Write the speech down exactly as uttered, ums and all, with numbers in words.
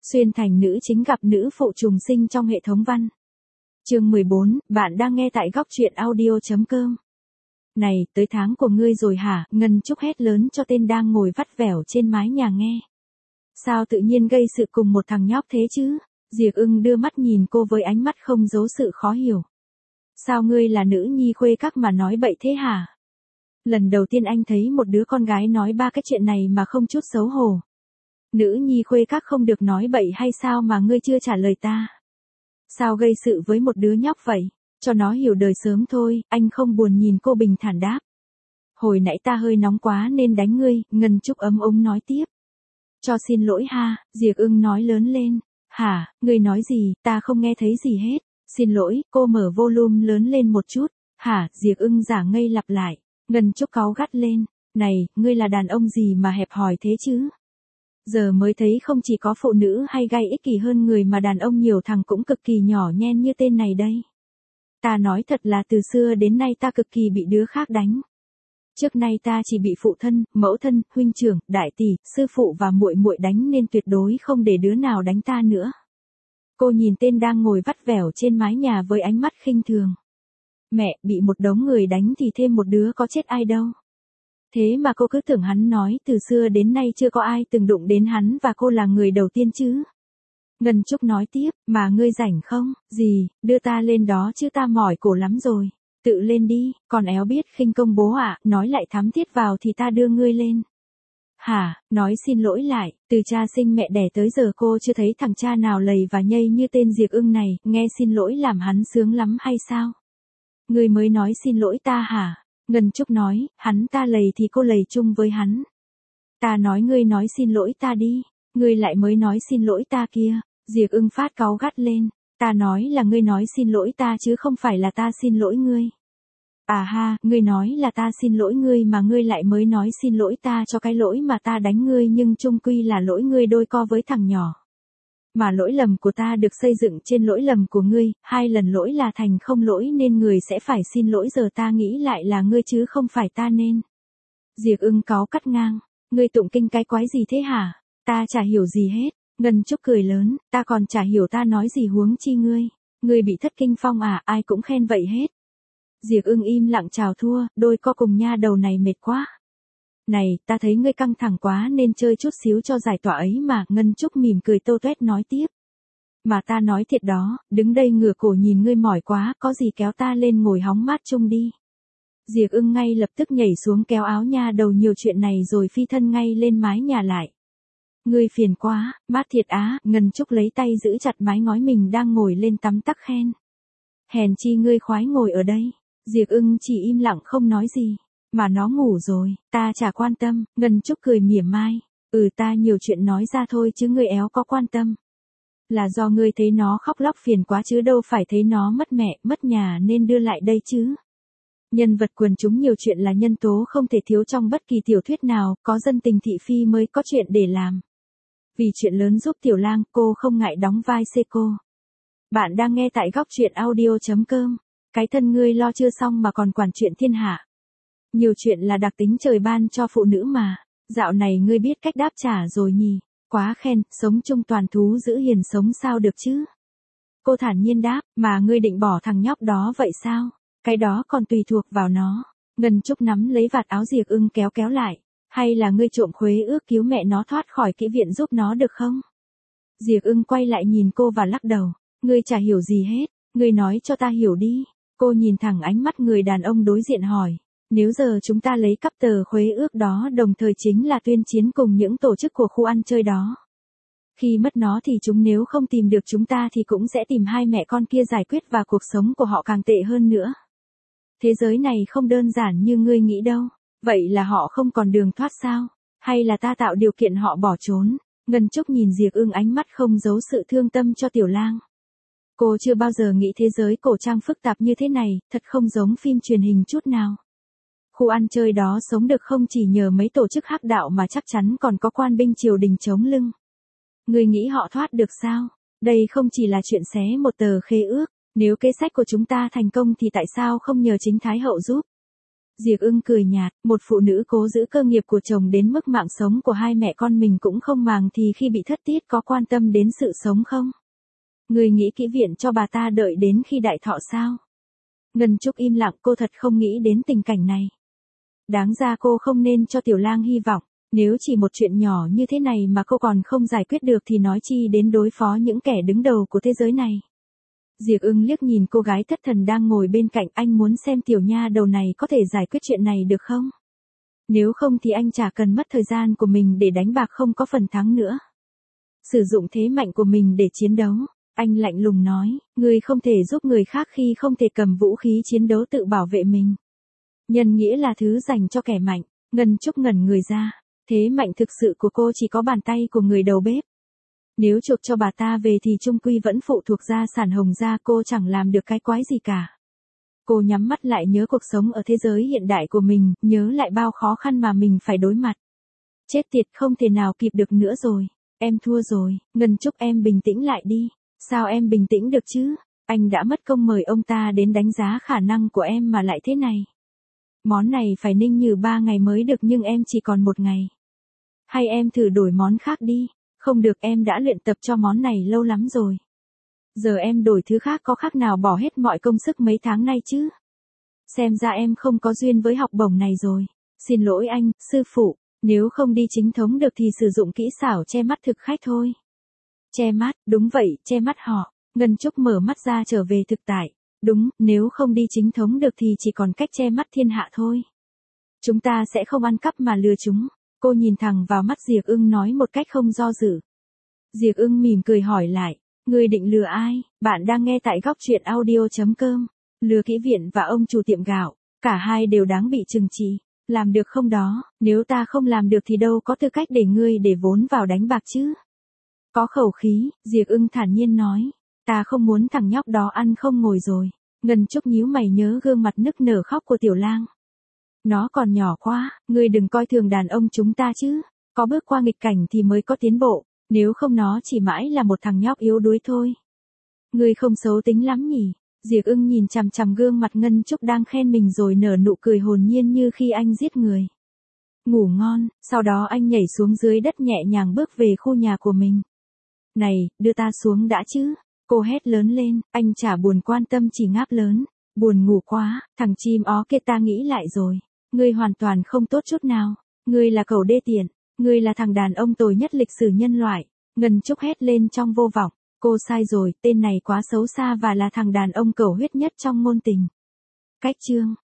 Xuyên thành nữ chính gặp nữ phụ trùng sinh trong hệ thống văn. Chương mười bốn, bạn đang nghe tại góc truyện audio.com. Này, tới tháng của ngươi rồi hả? Ngân Trúc hét lớn cho tên đang ngồi vắt vẻo trên mái nhà nghe. Sao tự nhiên gây sự cùng một thằng nhóc thế chứ? Diệp Ưng đưa mắt nhìn cô với ánh mắt không giấu sự khó hiểu. Sao ngươi là nữ nhi khuê các mà nói bậy thế hả? Lần đầu tiên anh thấy một đứa con gái nói ba cái chuyện này mà không chút xấu hổ. Nữ nhi khuê các không được nói bậy hay sao mà ngươi chưa trả lời ta? Sao gây sự với một đứa nhóc vậy? Cho nó hiểu đời sớm thôi, anh không buồn nhìn cô bình thản đáp. Hồi nãy ta hơi nóng quá nên đánh ngươi, Ngân Trúc ấm ống nói tiếp. Cho xin lỗi ha, Diệp Ưng nói lớn lên. Hả, ngươi nói gì, ta không nghe thấy gì hết. Xin lỗi, cô mở volume lớn lên một chút. Hả, Diệp Ưng giả ngây lặp lại. Ngân Trúc cáu gắt lên. Này, ngươi là đàn ông gì mà hẹp hòi thế chứ? Giờ mới thấy không chỉ có phụ nữ hay gay ích kỷ hơn người mà đàn ông nhiều thằng cũng cực kỳ nhỏ nhen như tên này đây. Ta nói thật là từ xưa đến nay ta cực kỳ bị đứa khác đánh. Trước nay ta chỉ bị phụ thân, mẫu thân, huynh trưởng, đại tỷ, sư phụ và muội muội đánh nên tuyệt đối không để đứa nào đánh ta nữa. Cô nhìn tên đang ngồi vắt vẻo trên mái nhà với ánh mắt khinh thường. Mẹ, bị một đống người đánh thì thêm một đứa có chết ai đâu. Thế mà cô cứ tưởng hắn nói từ xưa đến nay chưa có ai từng đụng đến hắn và cô là người đầu tiên chứ. Ngân Trúc nói tiếp, mà ngươi rảnh không? Gì, đưa ta lên đó chứ ta mỏi cổ lắm rồi. Tự lên đi, còn éo biết khinh công bố ạ, à, nói lại thám thiết vào thì ta đưa ngươi lên. Hả, nói xin lỗi lại, từ cha sinh mẹ đẻ tới giờ cô chưa thấy thằng cha nào lầy và nhây như tên Diệp Ưng này, nghe xin lỗi làm hắn sướng lắm hay sao? Ngươi mới nói xin lỗi ta hả? Ngân Trúc nói, hắn ta lầy thì cô lầy chung với hắn. Ta nói ngươi nói xin lỗi ta đi, ngươi lại mới nói xin lỗi ta kia. Diệp Ưng phát cáu gắt lên, ta nói là ngươi nói xin lỗi ta chứ không phải là ta xin lỗi ngươi. À ha, ngươi nói là ta xin lỗi ngươi mà ngươi lại mới nói xin lỗi ta cho cái lỗi mà ta đánh ngươi nhưng chung quy là lỗi ngươi đôi co với thằng nhỏ. Mà lỗi lầm của ta được xây dựng trên lỗi lầm của ngươi, hai lần lỗi là thành không lỗi nên người sẽ phải xin lỗi giờ ta nghĩ lại là ngươi chứ không phải ta nên. Diệp Ưng cáu cắt ngang, ngươi tụng kinh cái quái gì thế hả? Ta chả hiểu gì hết. Ngân Trúc cười lớn, ta còn chả hiểu ta nói gì huống chi ngươi. Ngươi bị thất kinh phong à, ai cũng khen vậy hết. Diệp Ưng im lặng chào thua, đôi co cùng nha đầu này mệt quá. Này, ta thấy ngươi căng thẳng quá nên chơi chút xíu cho giải tỏa ấy mà, Ngân Trúc mỉm cười tô toét nói tiếp. Mà ta nói thiệt đó, đứng đây ngửa cổ nhìn ngươi mỏi quá, có gì kéo ta lên ngồi hóng mát chung đi. Diệp Ưng ngay lập tức nhảy xuống kéo áo nha đầu nhiều chuyện này rồi phi thân ngay lên mái nhà lại. Ngươi phiền quá, mát thiệt á, Ngân Trúc lấy tay giữ chặt mái ngói mình đang ngồi lên tắm tắc khen. Hèn chi ngươi khoái ngồi ở đây. Diệp Ưng chỉ im lặng không nói gì. Mà nó ngủ rồi, ta chả quan tâm, Ngân Trúc cười mỉa mai. Ừ ta nhiều chuyện nói ra thôi chứ ngươi éo có quan tâm. Là do ngươi thấy nó khóc lóc phiền quá chứ đâu phải thấy nó mất mẹ, mất nhà nên đưa lại đây chứ. Nhân vật quần chúng nhiều chuyện là nhân tố không thể thiếu trong bất kỳ tiểu thuyết nào, có dân tình thị phi mới có chuyện để làm. Vì chuyện lớn giúp Tiểu Lang, cô không ngại đóng vai Seiko. Bạn đang nghe tại góc truyện audio.com. Cái thân ngươi lo chưa xong mà còn quản chuyện thiên hạ. Nhiều chuyện là đặc tính trời ban cho phụ nữ mà. Dạo này ngươi biết cách đáp trả rồi nhỉ. Quá khen, sống chung toàn thú giữ hiền sống sao được chứ. Cô thản nhiên đáp, mà ngươi định bỏ thằng nhóc đó vậy sao? Cái đó còn tùy thuộc vào nó. Ngân Trúc nắm lấy vạt áo Diệp Ưng kéo kéo lại. Hay là ngươi trộm khuế ước cứu mẹ nó thoát khỏi kỹ viện giúp nó được không? Diệp Ưng quay lại nhìn cô và lắc đầu. Ngươi chả hiểu gì hết, ngươi nói cho ta hiểu đi. Cô nhìn thẳng ánh mắt người đàn ông đối diện hỏi. Nếu giờ chúng ta lấy cắp tờ khuế ước đó đồng thời chính là tuyên chiến cùng những tổ chức của khu ăn chơi đó. Khi mất nó thì chúng nếu không tìm được chúng ta thì cũng sẽ tìm hai mẹ con kia giải quyết và cuộc sống của họ càng tệ hơn nữa. Thế giới này không đơn giản như ngươi nghĩ đâu. Vậy là họ không còn đường thoát sao? Hay là ta tạo điều kiện họ bỏ trốn? Ngân Trúc nhìn Diệp Ưng ánh mắt không giấu sự thương tâm cho Tiểu Lang. Cô chưa bao giờ nghĩ thế giới cổ trang phức tạp như thế này, thật không giống phim truyền hình chút nào. Khu ăn chơi đó sống được không chỉ nhờ mấy tổ chức hắc đạo mà chắc chắn còn có quan binh triều đình chống lưng. Người nghĩ họ thoát được sao? Đây không chỉ là chuyện xé một tờ khế ước, nếu kế sách của chúng ta thành công thì tại sao không nhờ chính Thái Hậu giúp? Diệp Ưng cười nhạt, một phụ nữ cố giữ cơ nghiệp của chồng đến mức mạng sống của hai mẹ con mình cũng không màng thì khi bị thất tiết có quan tâm đến sự sống không? Người nghĩ kỹ viện cho bà ta đợi đến khi đại thọ sao? Ngân Trúc im lặng, cô thật không nghĩ đến tình cảnh này. Đáng ra cô không nên cho Tiểu Lang hy vọng, nếu chỉ một chuyện nhỏ như thế này mà cô còn không giải quyết được thì nói chi đến đối phó những kẻ đứng đầu của thế giới này. Diệp Ưng liếc nhìn cô gái thất thần đang ngồi bên cạnh, anh muốn xem tiểu nha đầu này có thể giải quyết chuyện này được không? Nếu không thì anh chả cần mất thời gian của mình để đánh bạc không có phần thắng nữa. Sử dụng thế mạnh của mình để chiến đấu, anh lạnh lùng nói, người không thể giúp người khác khi không thể cầm vũ khí chiến đấu tự bảo vệ mình. Nhân nghĩa là thứ dành cho kẻ mạnh. Ngân Trúc ngẩn người ra, thế mạnh thực sự của cô chỉ có bàn tay của người đầu bếp. Nếu chuộc cho bà ta về thì chung quy vẫn phụ thuộc gia sản Hồng gia, cô chẳng làm được cái quái gì cả. Cô nhắm mắt lại nhớ cuộc sống ở thế giới hiện đại của mình, nhớ lại bao khó khăn mà mình phải đối mặt. Chết tiệt, không thể nào kịp được nữa rồi. Em thua rồi. Ngân Trúc, em bình tĩnh lại đi. Sao em bình tĩnh được chứ? Anh đã mất công mời ông ta đến đánh giá khả năng của em mà lại thế này. Món này phải ninh như ba ngày mới được nhưng em chỉ còn một ngày. Hay em thử đổi món khác đi. Không được, em đã luyện tập cho món này lâu lắm rồi. Giờ em đổi thứ khác có khác nào bỏ hết mọi công sức mấy tháng nay chứ? Xem ra em không có duyên với học bổng này rồi. Xin lỗi anh, sư phụ, nếu không đi chính thống được thì sử dụng kỹ xảo che mắt thực khách thôi. Che mắt, đúng vậy, che mắt họ. Ngân Trúc mở mắt ra trở về thực tại. Đúng, nếu không đi chính thống được thì chỉ còn cách che mắt thiên hạ thôi. Chúng ta sẽ không ăn cắp mà lừa chúng. Cô nhìn thẳng vào mắt Diệp Ưng nói một cách không do dự. Diệp Ưng mỉm cười hỏi lại, người định lừa ai? Bạn đang nghe tại góc truyện audio chấm com. Lừa kỹ viện và ông chủ tiệm gạo, cả hai đều đáng bị trừng trị. Làm được không đó? Nếu ta không làm được thì đâu có tư cách để ngươi để vốn vào đánh bạc chứ? Có khẩu khí, Diệp Ưng thản nhiên nói. Ta không muốn thằng nhóc đó ăn không ngồi rồi. Ngân Trúc nhíu mày nhớ gương mặt nức nở khóc của Tiểu Lang. Nó còn nhỏ quá, ngươi đừng coi thường đàn ông chúng ta chứ. Có bước qua nghịch cảnh thì mới có tiến bộ, nếu không nó chỉ mãi là một thằng nhóc yếu đuối thôi. Ngươi không xấu tính lắm nhỉ? Diệp Ưng nhìn chằm chằm gương mặt Ngân Trúc đang khen mình rồi nở nụ cười hồn nhiên như khi anh giết người. Ngủ ngon, sau đó anh nhảy xuống dưới đất nhẹ nhàng bước về khu nhà của mình. Này, đưa ta xuống đã chứ? Cô hét lớn lên, anh chả buồn quan tâm, chỉ ngáp lớn. Buồn ngủ quá, thằng chim ó kia, ta nghĩ lại rồi. Ngươi hoàn toàn không tốt chút nào. Ngươi là cẩu đê tiện. Ngươi là thằng đàn ông tồi nhất lịch sử nhân loại. Ngân Trúc hét lên trong vô vọng. Cô sai rồi, tên này quá xấu xa và là thằng đàn ông cẩu huyết nhất trong ngôn tình. Cách chương